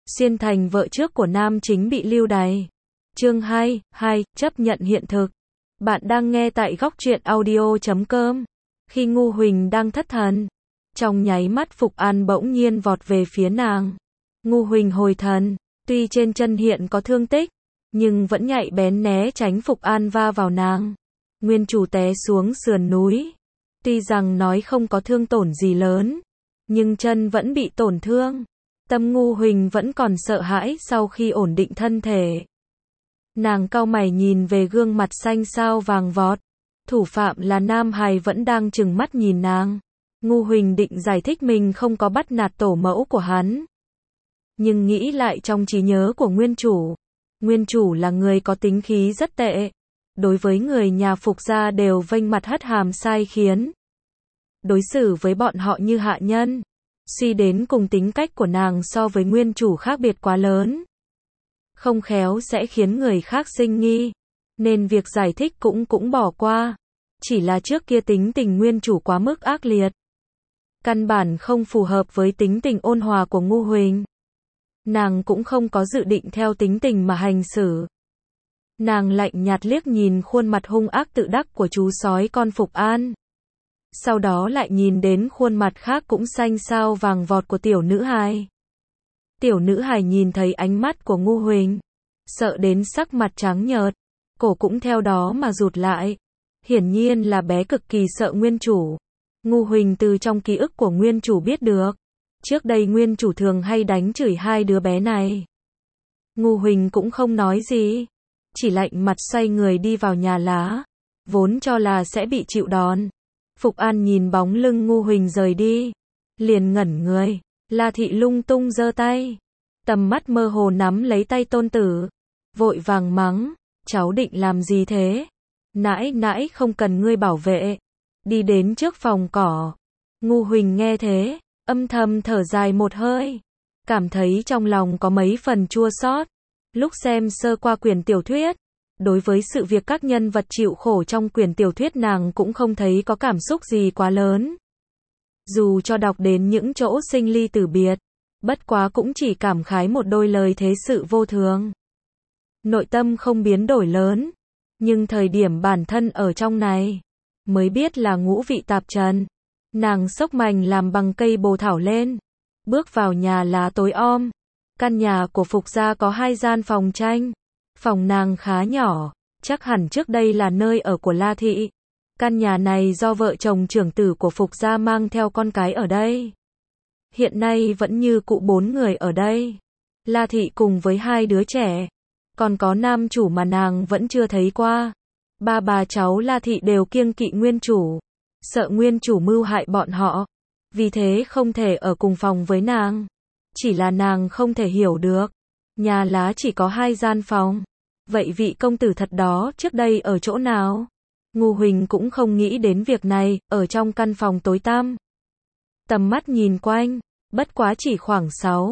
Xuyên thành vợ trước của nam chính bị lưu đày. Chương 2, chấp nhận hiện thực. Bạn đang nghe tại góc truyện audio.com. Khi Ngu Huỳnh đang thất thần, trong nháy mắt Phục An bỗng nhiên vọt về phía nàng. Ngu Huỳnh hồi thần, tuy trên chân hiện có thương tích, nhưng vẫn nhạy bén né tránh Phục An va vào nàng. Nguyên chủ té xuống sườn núi. Tuy rằng nói không có thương tổn gì lớn, nhưng chân vẫn bị tổn thương. Tâm Ngu Huỳnh vẫn còn sợ hãi sau khi ổn định thân thể. Nàng cau mày nhìn về gương mặt xanh xao vàng vọt. Thủ phạm là nam hài vẫn đang trừng mắt nhìn nàng. Ngu Huỳnh định giải thích mình không có bắt nạt tổ mẫu của hắn. Nhưng nghĩ lại trong trí nhớ của Nguyên chủ là người có tính khí rất tệ. Đối với người nhà Phục gia đều vênh mặt hất hàm sai khiến. Đối xử với bọn họ như hạ nhân. Suy đến cùng tính cách của nàng so với nguyên chủ khác biệt quá lớn. Không khéo sẽ khiến người khác sinh nghi. Nên việc giải thích cũng bỏ qua. Chỉ là trước kia tính tình nguyên chủ quá mức ác liệt. Căn bản không phù hợp với tính tình ôn hòa của Ngu Huỳnh. Nàng cũng không có dự định theo tính tình mà hành xử. Nàng lạnh nhạt liếc nhìn khuôn mặt hung ác tự đắc của chú sói con Phục An. Sau đó lại nhìn đến khuôn mặt khác cũng xanh xao vàng vọt của tiểu nữ hài. Tiểu nữ hài nhìn thấy ánh mắt của Ngu Huỳnh, sợ đến sắc mặt trắng nhợt, cổ cũng theo đó mà rụt lại. Hiển nhiên là bé cực kỳ sợ nguyên chủ. Ngu Huỳnh từ trong ký ức của nguyên chủ biết được, trước đây nguyên chủ thường hay đánh chửi hai đứa bé này. Ngu Huỳnh cũng không nói gì, chỉ lạnh mặt xoay người đi vào nhà lá, vốn cho là sẽ bị chịu đòn. Phục An nhìn bóng lưng Ngu Huỳnh rời đi, liền ngẩn người. La Thị lung tung giơ tay, tầm mắt mơ hồ nắm lấy tay tôn tử, vội vàng mắng, cháu định làm gì thế? Nãi không cần ngươi bảo vệ. Đi đến trước phòng cỏ. Ngu Huỳnh nghe thế, âm thầm thở dài một hơi, cảm thấy trong lòng có mấy phần chua xót. Lúc xem sơ qua quyển tiểu thuyết, đối với sự việc các nhân vật chịu khổ trong quyển tiểu thuyết nàng cũng không thấy có cảm xúc gì quá lớn. Dù cho đọc đến những chỗ sinh ly tử biệt, bất quá cũng chỉ cảm khái một đôi lời thế sự vô thường. Nội tâm không biến đổi lớn, nhưng thời điểm bản thân ở trong này, mới biết là ngũ vị tạp trần. Nàng xốc mành làm bằng cây bồ thảo lên, bước vào nhà lá tối om. Căn nhà của Phục gia có 2 gian phòng tranh. Phòng nàng khá nhỏ, chắc hẳn trước đây là nơi ở của La Thị. Căn nhà này do vợ chồng trưởng tử của Phục gia mang theo con cái ở đây. Hiện nay vẫn như cũ 4 người ở đây. La Thị cùng với 2 đứa trẻ. Còn có nam chủ mà nàng vẫn chưa thấy qua. Ba bà cháu La Thị đều kiêng kỵ nguyên chủ, sợ nguyên chủ mưu hại bọn họ. Vì thế không thể ở cùng phòng với nàng. Chỉ là nàng không thể hiểu được, nhà lá chỉ có 2 gian phòng. Vậy vị công tử thật đó trước đây ở chỗ nào? Ngu Huỳnh cũng không nghĩ đến việc này, ở trong căn phòng tối tăm. Tầm mắt nhìn quanh, bất quá chỉ khoảng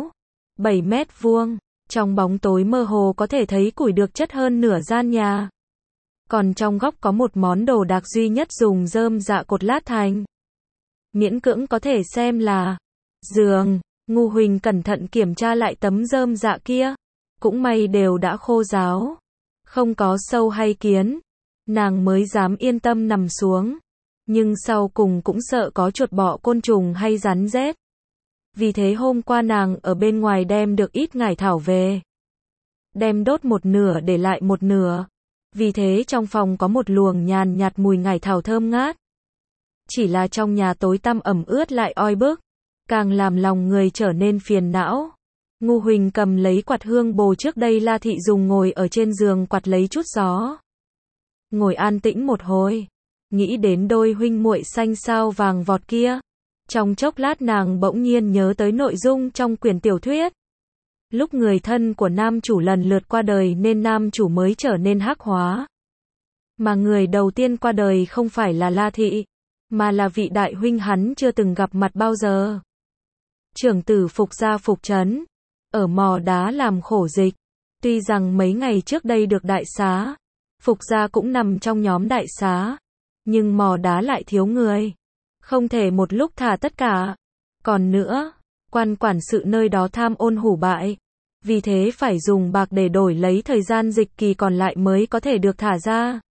6-7 mét vuông. Trong bóng tối mơ hồ có thể thấy củi được chất hơn nửa gian nhà. Còn trong góc có một món đồ đạc duy nhất dùng rơm dạ cột lát thành. Miễn cưỡng có thể xem là giường. Ngu Huỳnh cẩn thận kiểm tra lại tấm rơm dạ kia. Cũng may đều đã khô ráo, không có sâu hay kiến. Nàng mới dám yên tâm nằm xuống. Nhưng sau cùng cũng sợ có chuột bọ côn trùng hay rắn rết. Vì thế hôm qua nàng ở bên ngoài đem được ít ngải thảo về. Đem đốt một nửa để lại một nửa. Vì thế trong phòng có một luồng nhàn nhạt mùi ngải thảo thơm ngát. Chỉ là trong nhà tối tăm ẩm ướt lại oi bức, càng làm lòng người trở nên phiền não. Ngu Huỳnh cầm lấy quạt hương bồ trước đây La Thị dùng ngồi ở trên giường quạt lấy chút gió. Ngồi an tĩnh một hồi, nghĩ đến đôi huynh muội xanh xao vàng vọt kia. Trong chốc lát nàng bỗng nhiên nhớ tới nội dung trong quyển tiểu thuyết. Lúc người thân của nam chủ lần lượt qua đời nên nam chủ mới trở nên hắc hóa. Mà người đầu tiên qua đời không phải là La Thị, mà là vị đại huynh hắn chưa từng gặp mặt bao giờ. Trưởng tử Phục gia Phục Trấn, ở mò đá làm khổ dịch. Tuy rằng mấy ngày trước đây được đại xá, Phục gia cũng nằm trong nhóm đại xá, nhưng mò đá lại thiếu người. Không thể một lúc thả tất cả. Còn nữa, quan quản sự nơi đó tham ôn hủ bại, Vì thế phải dùng bạc để đổi lấy thời gian dịch kỳ còn lại mới có thể được thả ra.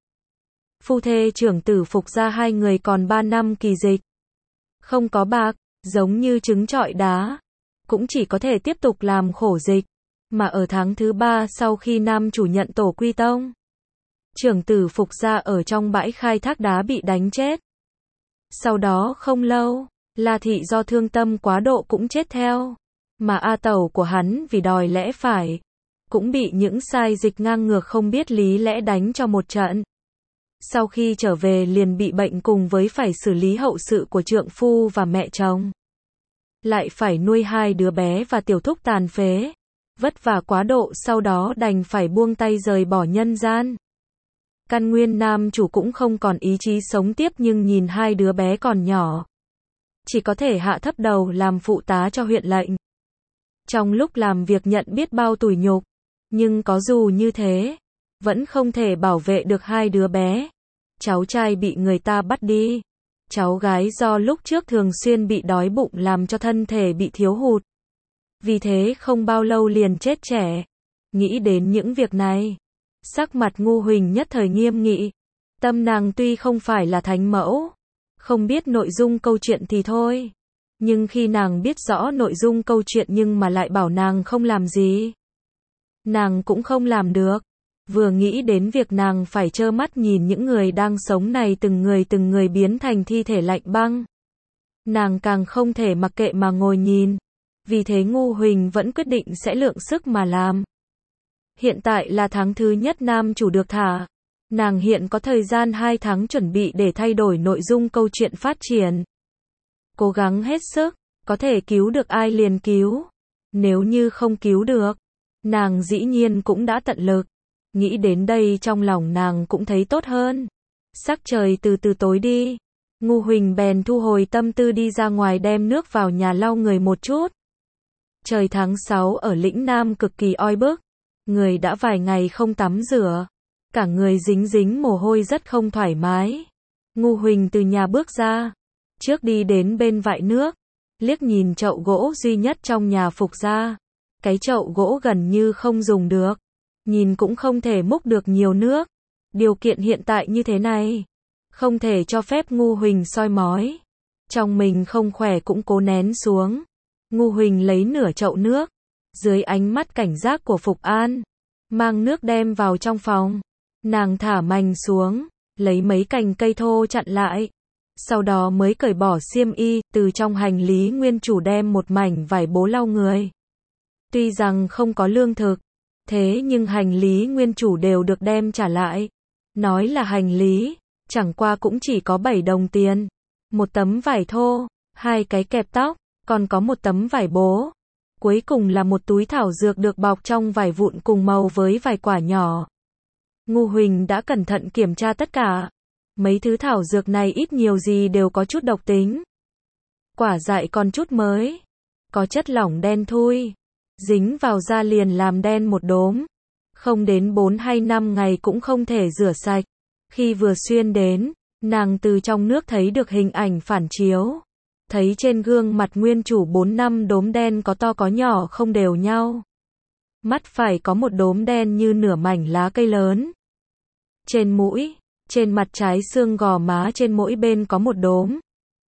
Phu thê trưởng tử Phục gia hai người còn 3 năm kỳ dịch. Không có bạc, giống như trứng trọi đá. Cũng chỉ có thể tiếp tục làm khổ dịch. Mà ở tháng thứ 3 sau khi nam chủ nhận tổ quy tông, trưởng tử Phục gia ở trong bãi khai thác đá bị đánh chết. Sau đó không lâu, La Thị do thương tâm quá độ cũng chết theo. Mà A Tẩu của hắn vì đòi lẽ phải, cũng bị những sai dịch ngang ngược không biết lý lẽ đánh cho một trận. Sau khi trở về liền bị bệnh cùng với phải xử lý hậu sự của trượng phu và mẹ chồng. Lại phải nuôi 2 đứa bé và tiểu thúc tàn phế. Vất vả quá độ sau đó đành phải buông tay rời bỏ nhân gian. Căn nguyên nam chủ cũng không còn ý chí sống tiếp nhưng nhìn 2 đứa bé còn nhỏ. Chỉ có thể hạ thấp đầu làm phụ tá cho huyện lệnh. Trong lúc làm việc nhận biết bao tủi nhục. Nhưng có dù như thế, vẫn không thể bảo vệ được 2 đứa bé. Cháu trai bị người ta bắt đi. Cháu gái do lúc trước thường xuyên bị đói bụng làm cho thân thể bị thiếu hụt. Vì thế không bao lâu liền chết trẻ. Nghĩ đến những việc này, sắc mặt Ngu Huỳnh nhất thời nghiêm nghị. Tâm nàng tuy không phải là thánh mẫu, không biết nội dung câu chuyện thì thôi. Nhưng khi nàng biết rõ nội dung câu chuyện nhưng mà lại bảo nàng không làm gì, nàng cũng không làm được. Vừa nghĩ đến việc nàng phải trơ mắt nhìn những người đang sống này từng người biến thành thi thể lạnh băng, nàng càng không thể mặc kệ mà ngồi nhìn. Vì thế Ngu Huỳnh vẫn quyết định sẽ lượng sức mà làm. Hiện tại là tháng thứ nhất nam chủ được thả. Nàng hiện có thời gian 2 tháng chuẩn bị để thay đổi nội dung câu chuyện phát triển. Cố gắng hết sức, có thể cứu được ai liền cứu. Nếu như không cứu được, nàng dĩ nhiên cũng đã tận lực. Nghĩ đến đây trong lòng nàng cũng thấy tốt hơn. Sắc trời từ từ tối đi. Ngu Huỳnh bèn thu hồi tâm tư đi ra ngoài đem nước vào nhà lau người một chút. Trời tháng 6 ở lĩnh Nam cực kỳ oi bức. Người đã vài ngày không tắm rửa. Cả người dính dính mồ hôi rất không thoải mái. Ngu Huỳnh từ nhà bước ra. Trước đi đến bên vại nước. Liếc nhìn chậu gỗ duy nhất trong nhà Phục gia. Cái chậu gỗ gần như không dùng được. Nhìn cũng không thể múc được nhiều nước. Điều kiện hiện tại như thế này, không thể cho phép Ngu Huỳnh soi mói. Trong mình không khỏe cũng cố nén xuống. Ngu Huỳnh lấy nửa chậu nước. Dưới ánh mắt cảnh giác của Phục An, mang nước đem vào trong phòng. Nàng thả mành xuống, lấy mấy cành cây thô chặn lại. Sau đó mới cởi bỏ xiêm y, từ trong hành lý nguyên chủ đem một mảnh vải bố lau người. Tuy rằng không có lương thực, thế nhưng hành lý nguyên chủ đều được đem trả lại. Nói là hành lý, chẳng qua cũng chỉ có 7 đồng tiền. Một tấm vải thô, 2 cái kẹp tóc, còn có một tấm vải bố. Cuối cùng là một túi thảo dược được bọc trong vải vụn cùng màu với vài quả nhỏ. Ngu Huỳnh đã cẩn thận kiểm tra tất cả. Mấy thứ thảo dược này ít nhiều gì đều có chút độc tính. Quả dại còn chút mới, có chất lỏng đen thui, dính vào da liền làm đen một đốm. Không đến 4 hay 5 ngày cũng không thể rửa sạch. Khi vừa xuyên đến, nàng từ trong nước thấy được hình ảnh phản chiếu. Thấy trên gương mặt nguyên chủ 4-5 đốm đen có to có nhỏ không đều nhau. Mắt phải có một đốm đen như nửa mảnh lá cây lớn. Trên mũi, trên mặt trái xương gò má trên mỗi bên có một đốm.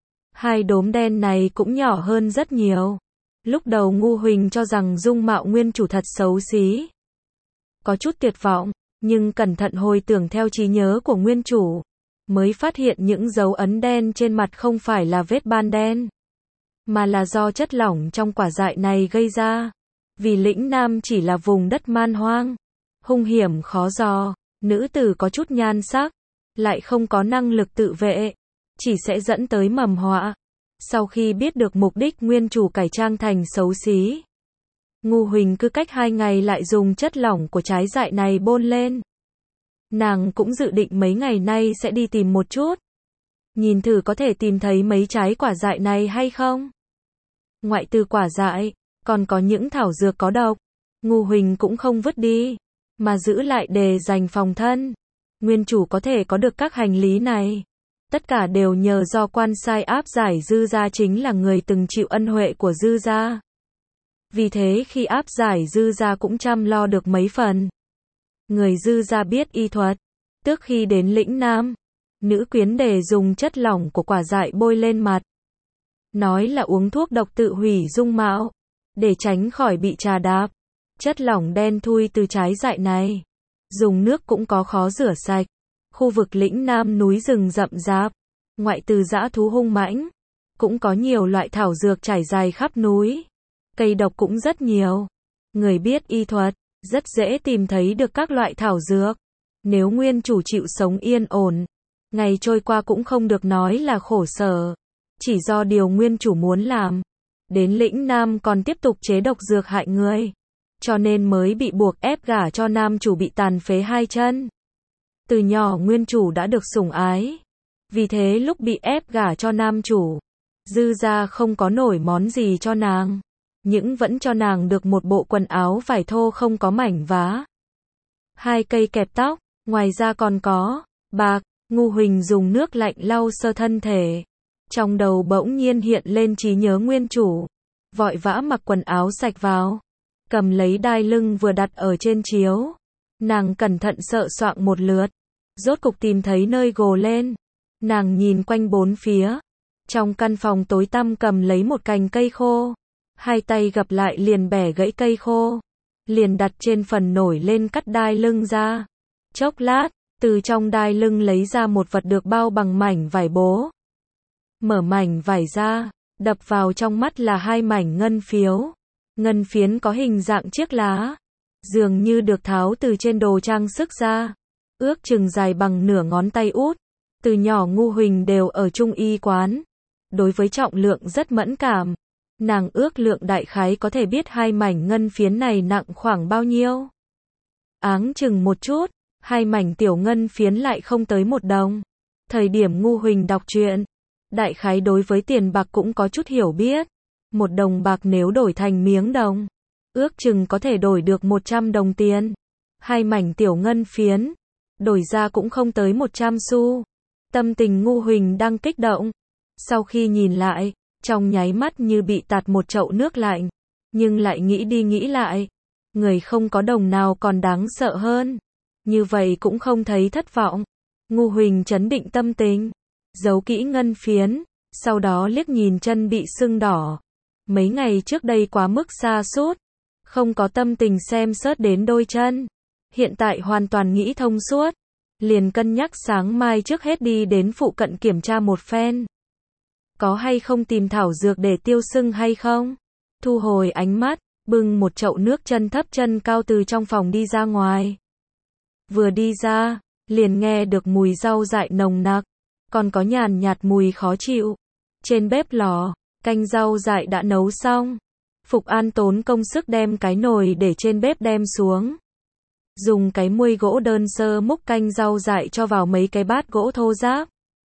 2 đốm đen này cũng nhỏ hơn rất nhiều. Lúc đầu Ngu Huỳnh cho rằng dung mạo nguyên chủ thật xấu xí. Có chút tuyệt vọng, nhưng cẩn thận hồi tưởng theo trí nhớ của nguyên chủ, mới phát hiện những dấu ấn đen trên mặt không phải là vết ban đen, mà là do chất lỏng trong quả dại này gây ra. Vì lĩnh Nam chỉ là vùng đất man hoang, hung hiểm khó dò, nữ tử có chút nhan sắc, lại không có năng lực tự vệ, chỉ sẽ dẫn tới mầm họa. Sau khi biết được mục đích nguyên chủ cải trang thành xấu xí, Ngu Huỳnh cứ cách 2 ngày lại dùng chất lỏng của trái dại này bôi lên. Nàng cũng dự định mấy ngày nay sẽ đi tìm một chút, nhìn thử có thể tìm thấy mấy trái quả dại này hay không. Ngoại trừ quả dại, còn có những thảo dược có độc, Ngu Huỳnh cũng không vứt đi, mà giữ lại để dành phòng thân. Nguyên chủ có thể có được các hành lý này, tất cả đều nhờ do quan sai áp giải Dư gia, chính là người từng chịu ân huệ của Dư gia. Vì thế khi áp giải Dư gia cũng chăm lo được mấy phần. Người Dư gia biết y thuật. Trước khi đến lĩnh Nam, nữ quyến để dùng chất lỏng của quả dại bôi lên mặt. Nói là uống thuốc độc tự hủy dung mạo, để tránh khỏi bị trà đạp. Chất lỏng đen thui từ trái dại này, dùng nước cũng có khó rửa sạch. Khu vực lĩnh Nam núi rừng rậm rạp, ngoại trừ dã thú hung mãnh, cũng có nhiều loại thảo dược trải dài khắp núi. Cây độc cũng rất nhiều. Người biết y thuật, rất dễ tìm thấy được các loại thảo dược. Nếu nguyên chủ chịu sống yên ổn, ngày trôi qua cũng không được nói là khổ sở. Chỉ do điều nguyên chủ muốn làm. Đến lĩnh Nam còn tiếp tục chế độc dược hại người. Cho nên mới bị buộc ép gả cho nam chủ bị tàn phế hai chân. Từ nhỏ nguyên chủ đã được sủng ái. Vì thế lúc bị ép gả cho nam chủ, Dư gia không có nổi món gì cho nàng. Nhưng vẫn cho nàng được một bộ quần áo vải thô không có mảnh vá. 2 cây kẹp tóc, ngoài ra còn có bạc. Ngu Huỳnh dùng nước lạnh lau sơ thân thể. Trong đầu bỗng nhiên hiện lên trí nhớ nguyên chủ. Vội vã mặc quần áo sạch vào. Cầm lấy đai lưng vừa đặt ở trên chiếu. Nàng cẩn thận sờ soạng một lượt. Rốt cục tìm thấy nơi gồ lên. Nàng nhìn quanh bốn phía. Trong căn phòng tối tăm cầm lấy một cành cây khô. 2 tay gập lại liền bẻ gãy cây khô. Liền đặt trên phần nổi lên cắt đai lưng ra. Chốc lát, từ trong đai lưng lấy ra một vật được bao bằng mảnh vải bố. Mở mảnh vải ra, đập vào trong mắt là 2 mảnh ngân phiếu. Ngân phiến có hình dạng chiếc lá, dường như được tháo từ trên đồ trang sức ra. Ước chừng dài bằng nửa ngón tay út. Từ nhỏ Ngu Huỳnh đều ở trung y quán. Đối với trọng lượng rất mẫn cảm. Nàng ước lượng đại khái có thể biết 2 mảnh ngân phiến này nặng khoảng bao nhiêu. Áng chừng một chút, 2 mảnh tiểu ngân phiến lại không tới 1 đồng. Thời điểm Ngu Huỳnh đọc truyện, đại khái đối với tiền bạc cũng có chút hiểu biết. 1 đồng bạc nếu đổi thành miếng đồng, ước chừng có thể đổi được 100 đồng tiền. 2 mảnh tiểu ngân phiến, đổi ra cũng không tới 100 xu. Tâm tình Ngu Huỳnh đang kích động. Sau khi nhìn lại, trong nháy mắt như bị tạt một chậu nước lạnh. Nhưng lại nghĩ đi nghĩ lại, người không có đồng nào còn đáng sợ hơn. Như vậy cũng không thấy thất vọng. Ngu Huỳnh trấn định tâm tình, giấu kỹ ngân phiến, sau đó liếc nhìn chân bị sưng đỏ. Mấy ngày trước đây quá mức sa sút, không có tâm tình xem xét đến đôi chân. Hiện tại hoàn toàn nghĩ thông suốt, liền cân nhắc sáng mai trước hết đi đến phụ cận kiểm tra một phen. Có hay không tìm thảo dược để tiêu sưng hay không? Thu hồi ánh mắt, bưng một chậu nước chân thấp chân cao từ trong phòng đi ra ngoài. Vừa đi ra, liền nghe được mùi rau dại nồng nặc, còn có nhàn nhạt mùi khó chịu. Trên bếp lò, canh rau dại đã nấu xong. Phục An tốn công sức đem cái nồi để trên bếp đem xuống. Dùng cái muôi gỗ đơn sơ múc canh rau dại cho vào mấy cái bát gỗ thô ráp.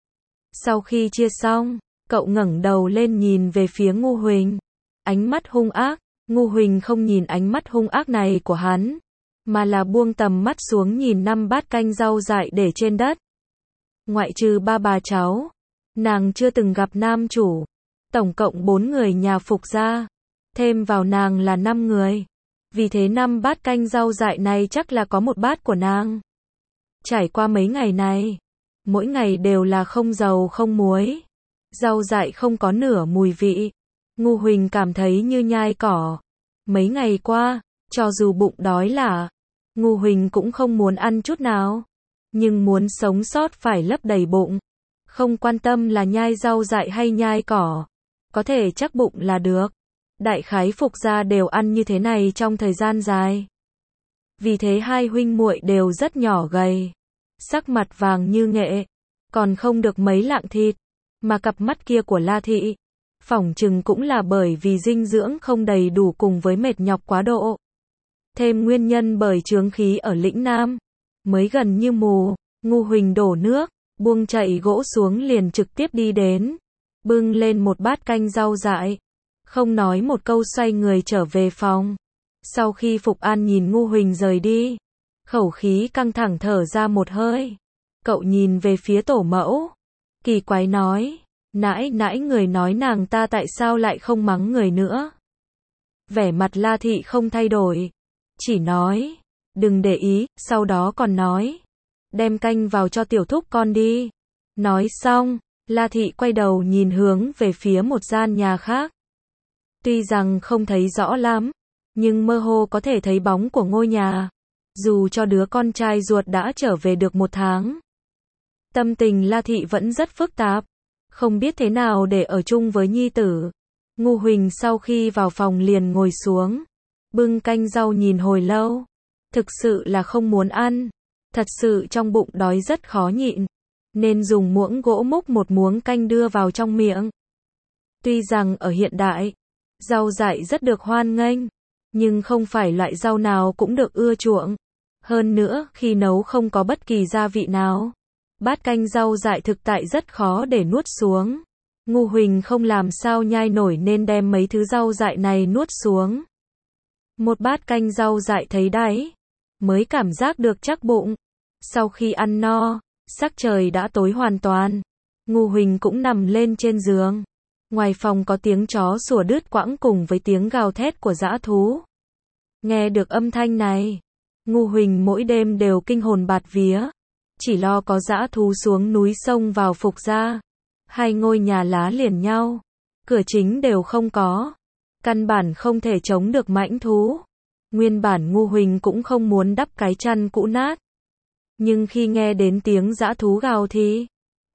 Sau khi chia xong, cậu ngẩng đầu lên nhìn về phía Ngu Huỳnh. Ánh mắt hung ác. Ngu Huỳnh không nhìn ánh mắt hung ác này của hắn, mà là buông tầm mắt xuống nhìn 5 bát canh rau dại để trên đất. Ngoại trừ 3 bà cháu, nàng chưa từng gặp nam chủ. Tổng cộng 4 người nhà Phục gia, thêm vào nàng là 5 người. Vì thế 5 bát canh rau dại này chắc là có 1 bát của nàng. Trải qua mấy ngày này, mỗi ngày đều là không dầu không muối. Rau dại không có nửa mùi vị. Ngu Huỳnh cảm thấy như nhai cỏ. Mấy ngày qua, cho dù bụng đói là, Ngu Huỳnh cũng không muốn ăn chút nào. Nhưng muốn sống sót phải lấp đầy bụng. Không quan tâm là nhai rau dại hay nhai cỏ. Có thể chắc bụng là được. Đại khái Phục gia đều ăn như thế này trong thời gian dài. Vì thế 2 huynh muội đều rất nhỏ gầy. Sắc mặt vàng như nghệ. Còn không được mấy lạng thịt. Mà cặp mắt kia của La Thị, phỏng chừng cũng là bởi vì dinh dưỡng không đầy đủ cùng với mệt nhọc quá độ. Thêm nguyên nhân bởi chướng khí ở lĩnh Nam. Mới gần như mù, Ngu Huỳnh đổ nước, buông chậu gỗ xuống liền trực tiếp đi đến. Bưng lên một bát canh rau dại. Không nói một câu xoay người trở về phòng. Sau khi Phục An nhìn Ngu Huỳnh rời đi, khẩu khí căng thẳng thở ra một hơi. Cậu nhìn về phía tổ mẫu. Kỳ quái nói, nãi nãi người nói nàng ta tại sao lại không mắng người nữa. Vẻ mặt La Thị không thay đổi. Chỉ nói, đừng để ý, sau đó còn nói, đem canh vào cho tiểu thúc con đi. Nói xong, La Thị quay đầu nhìn hướng về phía một gian nhà khác. Tuy rằng không thấy rõ lắm, nhưng mơ hồ có thể thấy bóng của ngôi nhà. Dù cho đứa con trai ruột đã trở về được 1 tháng. Tâm tình La Thị vẫn rất phức tạp, không biết thế nào để ở chung với nhi tử. Ngu Huỳnh sau khi vào phòng liền ngồi xuống, bưng canh rau nhìn hồi lâu. Thực sự là không muốn ăn, thật sự trong bụng đói rất khó nhịn, nên dùng muỗng gỗ múc một muỗng canh đưa vào trong miệng. Tuy rằng ở hiện đại, rau dại rất được hoan nghênh, nhưng không phải loại rau nào cũng được ưa chuộng. Hơn nữa, khi nấu không có bất kỳ gia vị nào. Bát canh rau dại thực tại rất khó để nuốt xuống. Ngu Huỳnh không làm sao nhai nổi nên đem mấy thứ rau dại này nuốt xuống. Một bát canh rau dại thấy đáy, mới cảm giác được chắc bụng. Sau khi ăn no, sắc trời đã tối hoàn toàn. Ngu Huỳnh cũng nằm lên trên giường. Ngoài phòng có tiếng chó sủa đứt quãng cùng với tiếng gào thét của dã thú. Nghe được âm thanh này, Ngu Huỳnh mỗi đêm đều kinh hồn bạt vía. Chỉ lo có dã thú xuống núi sông vào Phục gia. Hai ngôi nhà lá liền nhau, cửa chính đều không có. Căn bản không thể chống được mãnh thú. Nguyên bản Ngu Huỳnh cũng không muốn đắp cái chăn cũ nát. Nhưng khi nghe đến tiếng dã thú gào thì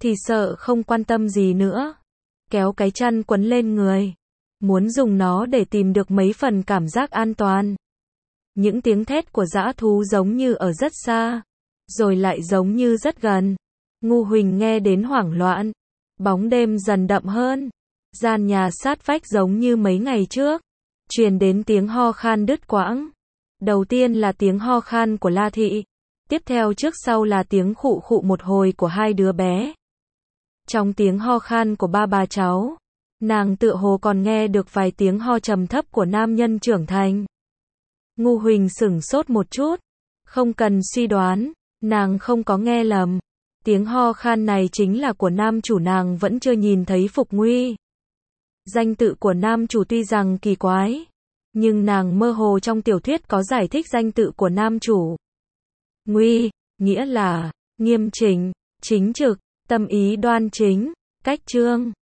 sợ không quan tâm gì nữa. Kéo cái chăn quấn lên người. Muốn dùng nó để tìm được mấy phần cảm giác an toàn. Những tiếng thét của dã thú giống như ở rất xa, rồi lại giống như rất gần. Ngu Huỳnh nghe đến hoảng loạn. Bóng đêm dần đậm hơn. Gian nhà sát vách giống như mấy ngày trước. Truyền đến tiếng ho khan đứt quãng. Đầu tiên là tiếng ho khan của La Thị. Tiếp theo trước sau là tiếng khụ khụ một hồi của hai đứa bé. Trong tiếng ho khan của ba bà cháu, nàng tựa hồ còn nghe được vài tiếng ho trầm thấp của nam nhân trưởng thành. Ngu Huỳnh sửng sốt một chút. Không cần suy đoán, nàng không có nghe lầm. Tiếng ho khan này chính là của nam chủ nàng vẫn chưa nhìn thấy Phục Nguy. Danh tự của nam chủ tuy rằng kỳ quái, nhưng nàng mơ hồ trong tiểu thuyết có giải thích danh tự của nam chủ. Nguy, nghĩa là nghiêm chỉnh, chính trực, tâm ý đoan chính, cách trương.